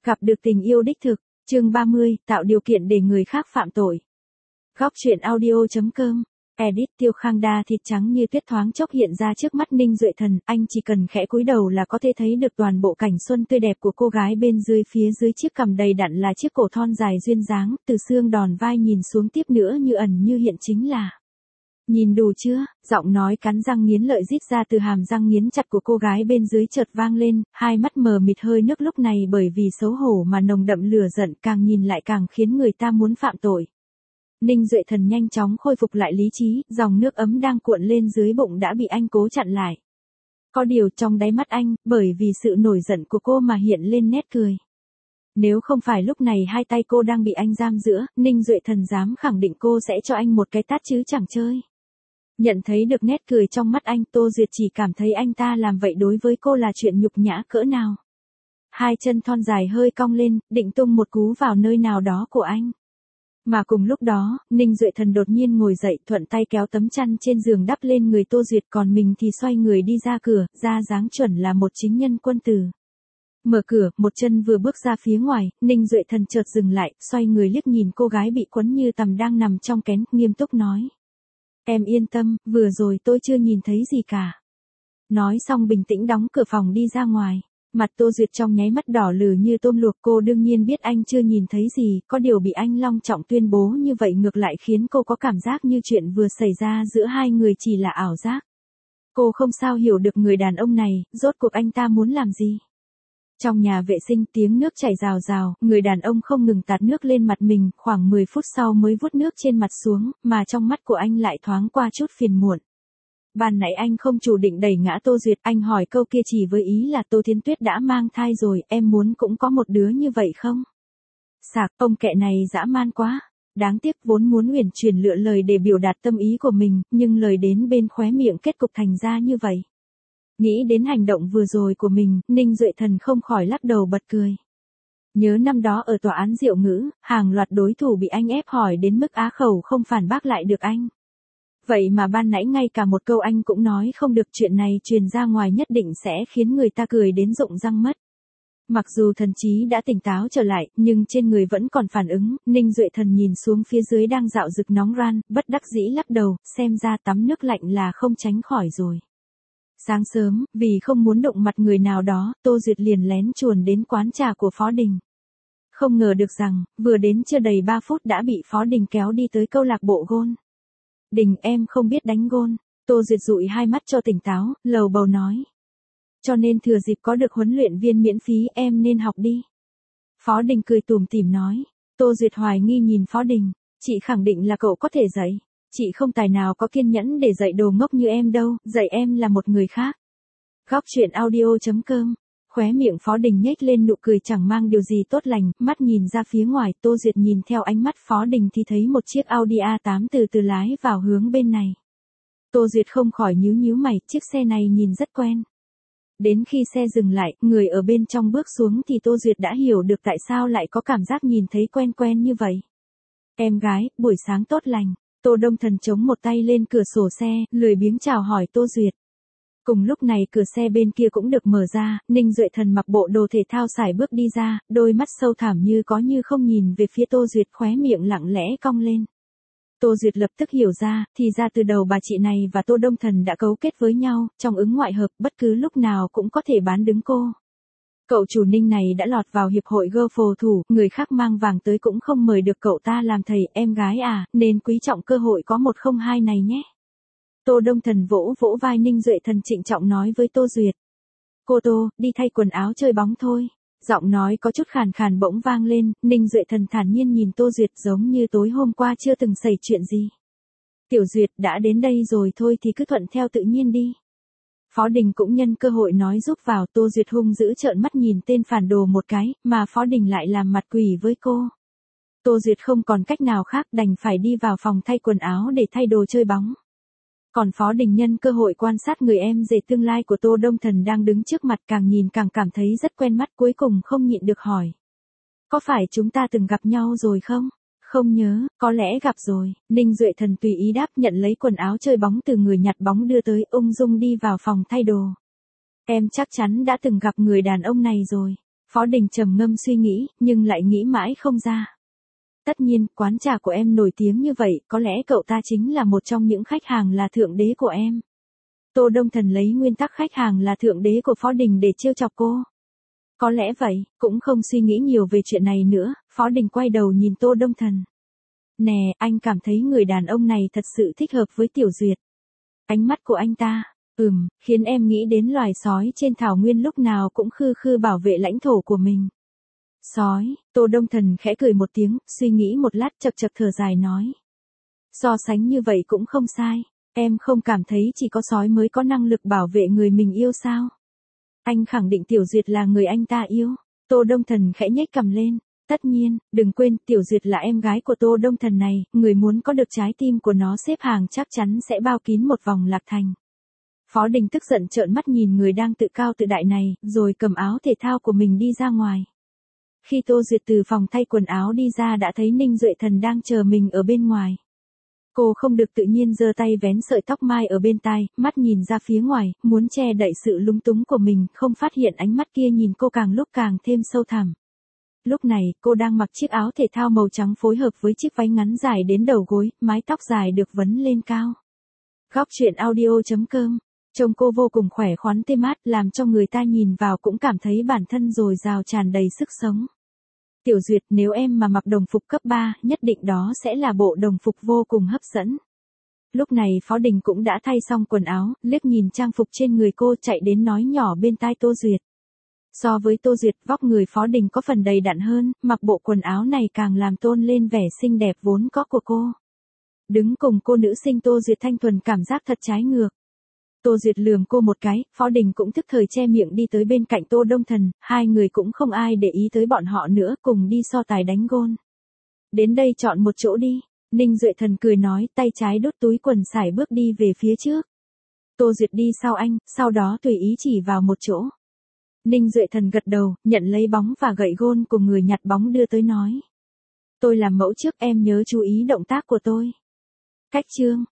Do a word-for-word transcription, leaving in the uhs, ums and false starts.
Gặp được tình yêu đích thực, chương ba mươi, tạo điều kiện để người khác phạm tội. Góc truyện audio chấm com, edit Tiêu Khang Đa thịt trắng như tuyết thoáng chốc hiện ra trước mắt Ninh Duệ Thần, anh chỉ cần khẽ cúi đầu là có thể thấy được toàn bộ cảnh xuân tươi đẹp của cô gái bên dưới, phía dưới chiếc cằm đầy đặn là chiếc cổ thon dài duyên dáng, từ xương đòn vai nhìn xuống tiếp nữa như ẩn như hiện chính là. Nhìn đủ chưa, giọng nói cắn răng nghiến lợi rít ra từ hàm răng nghiến chặt của cô gái bên dưới chợt vang lên, hai mắt mờ mịt hơi nước lúc này bởi vì xấu hổ mà nồng đậm lửa giận, càng nhìn lại càng khiến người ta muốn phạm tội. Ninh Duệ Thần nhanh chóng khôi phục lại lý trí, dòng nước ấm đang cuộn lên dưới bụng đã bị anh cố chặn lại. Có điều trong đáy mắt anh, bởi vì sự nổi giận của cô mà hiện lên nét cười. Nếu không phải lúc này hai tay cô đang bị anh giam giữa, Ninh Duệ Thần dám khẳng định cô sẽ cho anh một cái tát chứ chẳng chơi. Nhận thấy được nét cười trong mắt anh, Tô Duyệt chỉ cảm thấy anh ta làm vậy đối với cô là chuyện nhục nhã cỡ nào. Hai chân thon dài hơi cong lên, định tung một cú vào nơi nào đó của anh. Mà cùng lúc đó, Ninh Duệ Thần đột nhiên ngồi dậy, thuận tay kéo tấm chăn trên giường đắp lên người Tô Duyệt, còn mình thì xoay người đi ra cửa, ra dáng chuẩn là một chính nhân quân tử. Mở cửa, một chân vừa bước ra phía ngoài, Ninh Duệ Thần chợt dừng lại, xoay người liếc nhìn cô gái bị quấn như tằm đang nằm trong kén, nghiêm túc nói. Em yên tâm, vừa rồi tôi chưa nhìn thấy gì cả. Nói xong bình tĩnh đóng cửa phòng đi ra ngoài. Mặt Tô Duyệt trong nháy mắt đỏ lừ như tôm luộc, cô đương nhiên biết anh chưa nhìn thấy gì, có điều bị anh long trọng tuyên bố như vậy ngược lại khiến cô có cảm giác như chuyện vừa xảy ra giữa hai người chỉ là ảo giác. Cô không sao hiểu được người đàn ông này, rốt cuộc anh ta muốn làm gì. Trong nhà vệ sinh tiếng nước chảy rào rào, người đàn ông không ngừng tạt nước lên mặt mình, khoảng mười phút sau mới vuốt nước trên mặt xuống, mà trong mắt của anh lại thoáng qua chút phiền muộn. Ban nãy anh không chủ định đẩy ngã Tô Duyệt, anh hỏi câu kia chỉ với ý là Tô Thiên Tuyết đã mang thai rồi, em muốn cũng có một đứa như vậy không? Sạc, ông kẹ này dã man quá. Đáng tiếc vốn muốn uyển chuyển lựa lời để biểu đạt tâm ý của mình, nhưng lời đến bên khóe miệng kết cục thành ra như vậy. Nghĩ đến hành động vừa rồi của mình, Ninh Duệ Thần không khỏi lắc đầu bật cười. Nhớ năm đó ở tòa án Diệu Ngữ, hàng loạt đối thủ bị anh ép hỏi đến mức á khẩu không phản bác lại được anh. Vậy mà ban nãy ngay cả một câu anh cũng nói không được, chuyện này truyền ra ngoài nhất định sẽ khiến người ta cười đến rụng răng mất. Mặc dù thần trí đã tỉnh táo trở lại, nhưng trên người vẫn còn phản ứng, Ninh Duệ Thần nhìn xuống phía dưới đang dạo rực nóng ran, bất đắc dĩ lắc đầu, xem ra tắm nước lạnh là không tránh khỏi rồi. Sáng sớm, vì không muốn đụng mặt người nào đó, Tô Duyệt liền lén chuồn đến quán trà của Phó Đình. Không ngờ được rằng, vừa đến chưa đầy ba phút đã bị Phó Đình kéo đi tới câu lạc bộ gôn. Đình, em không biết đánh gôn. Tô Duyệt dụi hai mắt cho tỉnh táo, lầu bầu nói. Cho nên thừa dịp có được huấn luyện viên miễn phí em nên học đi. Phó Đình cười tủm tỉm nói. Tô Duyệt hoài nghi nhìn Phó Đình. Chị khẳng định là cậu có thể dạy. Chị không tài nào có kiên nhẫn để dạy đồ ngốc như em đâu, dạy em là một người khác. Góc truyện audio chấm com. Khóe miệng Phó Đình nhếch lên nụ cười chẳng mang điều gì tốt lành, mắt nhìn ra phía ngoài, Tô Duyệt nhìn theo ánh mắt Phó Đình thì thấy một chiếc Audi a tám từ từ lái vào hướng bên này. Tô Duyệt không khỏi nhíu nhíu mày, chiếc xe này nhìn rất quen. Đến khi xe dừng lại, người ở bên trong bước xuống thì Tô Duyệt đã hiểu được tại sao lại có cảm giác nhìn thấy quen quen như vậy. Em gái, buổi sáng tốt lành. Tô Đông Thần chống một tay lên cửa sổ xe, lười biếng chào hỏi Tô Duyệt. Cùng lúc này cửa xe bên kia cũng được mở ra, Ninh Duệ Thần mặc bộ đồ thể thao sải bước đi ra, đôi mắt sâu thẳm như có như không nhìn về phía Tô Duyệt, khóe miệng lặng lẽ cong lên. Tô Duyệt lập tức hiểu ra, thì ra từ đầu bà chị này và Tô Đông Thần đã cấu kết với nhau, trong ứng ngoại hợp, bất cứ lúc nào cũng có thể bán đứng cô. Cậu chủ Ninh này đã lọt vào hiệp hội golf phổ thủ, người khác mang vàng tới cũng không mời được cậu ta làm thầy, em gái à, nên quý trọng cơ hội có một không hai này nhé. Tô Đông Thần vỗ vỗ vai Ninh Duệ Thần trịnh trọng nói với Tô Duyệt. Cô Tô, đi thay quần áo chơi bóng thôi. Giọng nói có chút khàn khàn bỗng vang lên, Ninh Duệ Thần thản nhiên nhìn Tô Duyệt giống như tối hôm qua chưa từng xảy chuyện gì. Tiểu Duyệt đã đến đây rồi thôi thì cứ thuận theo tự nhiên đi. Phó Đình cũng nhân cơ hội nói giúp vào, Tô Duyệt hung dữ trợn mắt nhìn tên phản đồ một cái, mà Phó Đình lại làm mặt quỷ với cô. Tô Duyệt không còn cách nào khác đành phải đi vào phòng thay quần áo để thay đồ chơi bóng. Còn Phó Đình nhân cơ hội quan sát người em rể tương lai của Tô Đông Thần đang đứng trước mặt, càng nhìn càng cảm thấy rất quen mắt, cuối cùng không nhịn được hỏi. Có phải chúng ta từng gặp nhau rồi không? Không nhớ, có lẽ gặp rồi. Ninh Duệ Thần tùy ý đáp, nhận lấy quần áo chơi bóng từ người nhặt bóng đưa tới, ung dung đi vào phòng thay đồ. Em chắc chắn đã từng gặp người đàn ông này rồi. Phó Đình trầm ngâm suy nghĩ, nhưng lại nghĩ mãi không ra. Tất nhiên, quán trà của em nổi tiếng như vậy, có lẽ cậu ta chính là một trong những khách hàng là thượng đế của em. Tô Đông Thần lấy nguyên tắc khách hàng là thượng đế của Phó Đình để trêu chọc cô. Có lẽ vậy, cũng không suy nghĩ nhiều về chuyện này nữa, Phó Đình quay đầu nhìn Tô Đông Thần. Nè, anh cảm thấy người đàn ông này thật sự thích hợp với Tiểu Duyệt. Ánh mắt của anh ta, ừm, khiến em nghĩ đến loài sói trên thảo nguyên lúc nào cũng khư khư bảo vệ lãnh thổ của mình. Sói, Tô Đông Thần khẽ cười một tiếng, suy nghĩ một lát chật chật thở dài nói. So sánh như vậy cũng không sai, em không cảm thấy chỉ có sói mới có năng lực bảo vệ người mình yêu sao? Anh khẳng định Tiểu Duyệt là người anh ta yêu. Tô Đông Thần khẽ nhếch cằm lên. Tất nhiên, đừng quên, Tiểu Duyệt là em gái của Tô Đông Thần này, người muốn có được trái tim của nó xếp hàng chắc chắn sẽ bao kín một vòng lạc thành. Phó Đình tức giận trợn mắt nhìn người đang tự cao tự đại này, rồi cầm áo thể thao của mình đi ra ngoài. Khi Tô Duyệt từ phòng thay quần áo đi ra đã thấy Ninh Duệ Thần đang chờ mình ở bên ngoài. Cô không được tự nhiên giơ tay vén sợi tóc mai ở bên tai, mắt nhìn ra phía ngoài, muốn che đậy sự lúng túng của mình, không phát hiện ánh mắt kia nhìn cô càng lúc càng thêm sâu thẳm. Lúc này, cô đang mặc chiếc áo thể thao màu trắng phối hợp với chiếc váy ngắn dài đến đầu gối, mái tóc dài được vấn lên cao. Góc truyện audio chấm com. Trông cô vô cùng khỏe khoắn tê mát, làm cho người ta nhìn vào cũng cảm thấy bản thân dồi dào tràn đầy sức sống. Tiểu Duyệt, nếu em mà mặc đồng phục cấp ba, nhất định đó sẽ là bộ đồng phục vô cùng hấp dẫn. Lúc này Phó Đình cũng đã thay xong quần áo, liếc nhìn trang phục trên người cô chạy đến nói nhỏ bên tai Tô Duyệt. So với Tô Duyệt, vóc người Phó Đình có phần đầy đặn hơn, mặc bộ quần áo này càng làm tôn lên vẻ xinh đẹp vốn có của cô. Đứng cùng cô nữ sinh Tô Duyệt thanh thuần cảm giác thật trái ngược. Tô Duyệt lườm cô một cái, Phó Đình cũng tức thời che miệng đi tới bên cạnh Tô Đông Thần, hai người cũng không ai để ý tới bọn họ nữa, cùng đi so tài đánh gôn. Đến đây chọn một chỗ đi, Ninh Duệ Thần cười nói, tay trái đút túi quần sải bước đi về phía trước. Tô Duyệt đi sau anh, sau đó tùy ý chỉ vào một chỗ. Ninh Duệ Thần gật đầu, nhận lấy bóng và gậy gôn cùng người nhặt bóng đưa tới nói. Tôi làm mẫu trước, em nhớ chú ý động tác của tôi. Cách chương.